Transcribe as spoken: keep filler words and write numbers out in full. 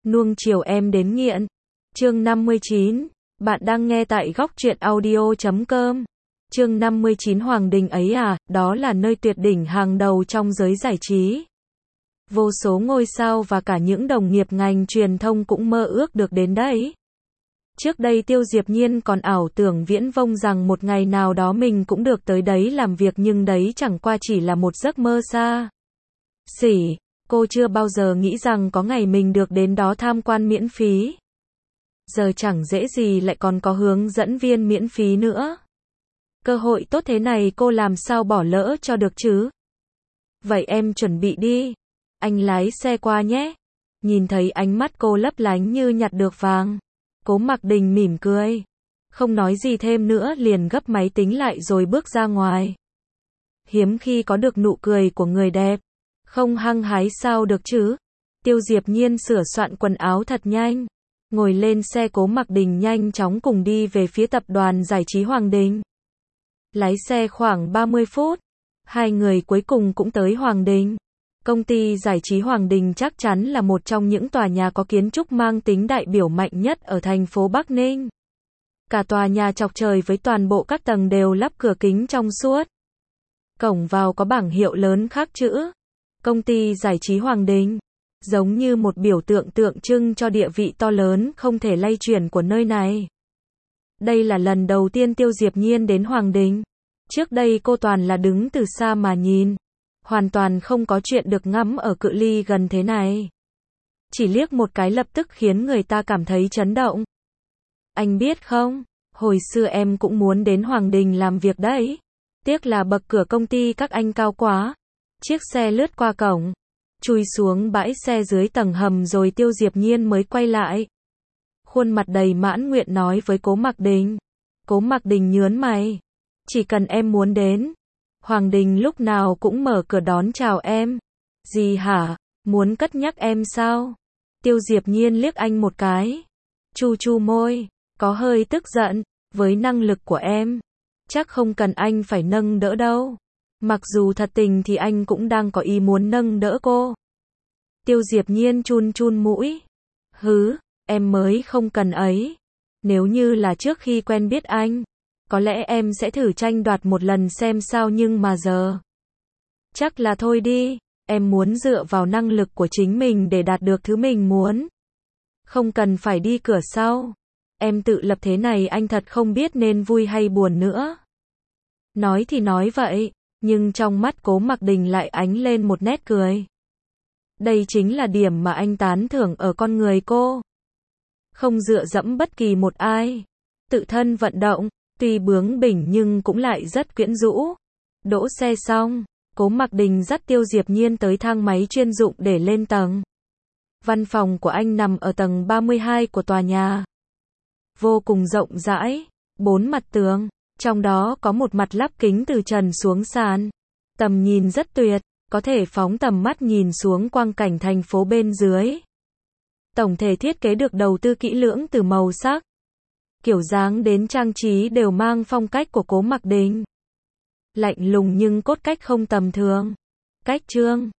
Nuông chiều em đến nghiện. Chương năm mươi chín. Bạn đang nghe tại góc truyện audio chấm com. Chương năm mươi chín. Hoàng Đình ấy à, đó là nơi tuyệt đỉnh hàng đầu trong giới giải trí. Vô số ngôi sao và cả những đồng nghiệp ngành truyền thông cũng mơ ước được đến đấy. Trước đây Tiêu Diệp Nhiên còn ảo tưởng viễn vông rằng một ngày nào đó mình cũng được tới đấy làm việc, nhưng đấy chẳng qua chỉ là một giấc mơ xa xỉ. Cô chưa bao giờ nghĩ rằng có ngày mình được đến đó tham quan miễn phí. Giờ chẳng dễ gì lại còn có hướng dẫn viên miễn phí nữa. Cơ hội tốt thế này cô làm sao bỏ lỡ cho được chứ? Vậy em chuẩn bị đi. Anh lái xe qua nhé. Nhìn thấy ánh mắt cô lấp lánh như nhặt được vàng, Cố Mặc Đình mỉm cười. Không nói gì thêm nữa, liền gấp máy tính lại rồi bước ra ngoài. Hiếm khi có được nụ cười của người đẹp. Không hăng hái sao được chứ? Tiêu Diệp Nhiên sửa soạn quần áo thật nhanh. Ngồi lên xe Cố Mặc Đình nhanh chóng cùng đi về phía tập đoàn giải trí Hoàng Đình. Lái xe khoảng ba mươi phút. Hai người cuối cùng cũng tới Hoàng Đình. Công ty giải trí Hoàng Đình chắc chắn là một trong những tòa nhà có kiến trúc mang tính đại biểu mạnh nhất ở thành phố Bắc Ninh. Cả tòa nhà chọc trời với toàn bộ các tầng đều lắp cửa kính trong suốt. Cổng vào có bảng hiệu lớn khắc chữ Công ty giải trí Hoàng Đình, giống như một biểu tượng tượng trưng cho địa vị to lớn không thể lay chuyển của nơi này. Đây là lần đầu tiên Tiêu Diệp Nhiên đến Hoàng Đình. Trước đây cô toàn là đứng từ xa mà nhìn, hoàn toàn không có chuyện được ngắm ở cự ly gần thế này. Chỉ liếc một cái lập tức khiến người ta cảm thấy chấn động. Anh biết không, hồi xưa em cũng muốn đến Hoàng Đình làm việc đấy. Tiếc là bậc cửa công ty các anh cao quá. Chiếc xe lướt qua cổng, chui xuống bãi xe dưới tầng hầm rồi Tiêu Diệp Nhiên mới quay lại. Khuôn mặt đầy mãn nguyện nói với Cố Mặc Đình. Cố Mặc Đình nhớn mày. Chỉ cần em muốn đến, Hoàng Đình lúc nào cũng mở cửa đón chào em. Gì hả, muốn cất nhắc em sao? Tiêu Diệp Nhiên liếc anh một cái. Chu chu môi, có hơi tức giận. Với năng lực của em, chắc không cần anh phải nâng đỡ đâu. Mặc dù thật tình thì anh cũng đang có ý muốn nâng đỡ cô. Tiêu Diệp Nhiên chun chun mũi. Hứ, em mới không cần ấy. Nếu như là trước khi quen biết anh, có lẽ em sẽ thử tranh đoạt một lần xem sao, nhưng mà giờ chắc là thôi đi. Em muốn dựa vào năng lực của chính mình để đạt được thứ mình muốn. Không cần phải đi cửa sau. Em tự lập thế này anh thật không biết nên vui hay buồn nữa. Nói thì nói vậy, nhưng trong mắt Cố Mặc Đình lại ánh lên một nét cười. Đây chính là điểm mà anh tán thưởng ở con người cô. Không dựa dẫm bất kỳ một ai. Tự thân vận động, tuy bướng bỉnh nhưng cũng lại rất quyến rũ. Đỗ xe xong, Cố Mặc Đình dắt Tiêu Diệp Nhiên tới thang máy chuyên dụng để lên tầng. Văn phòng của anh nằm ở tầng ba mươi hai của tòa nhà. Vô cùng rộng rãi, bốn mặt tường, trong đó có một mặt lắp kính từ trần xuống sàn. Tầm nhìn rất tuyệt, có thể phóng tầm mắt nhìn xuống quang cảnh thành phố bên dưới. Tổng thể thiết kế được đầu tư kỹ lưỡng từ màu sắc, kiểu dáng đến trang trí đều mang phong cách của Cố Mặc Đình. Lạnh lùng nhưng cốt cách không tầm thường. Cách trương,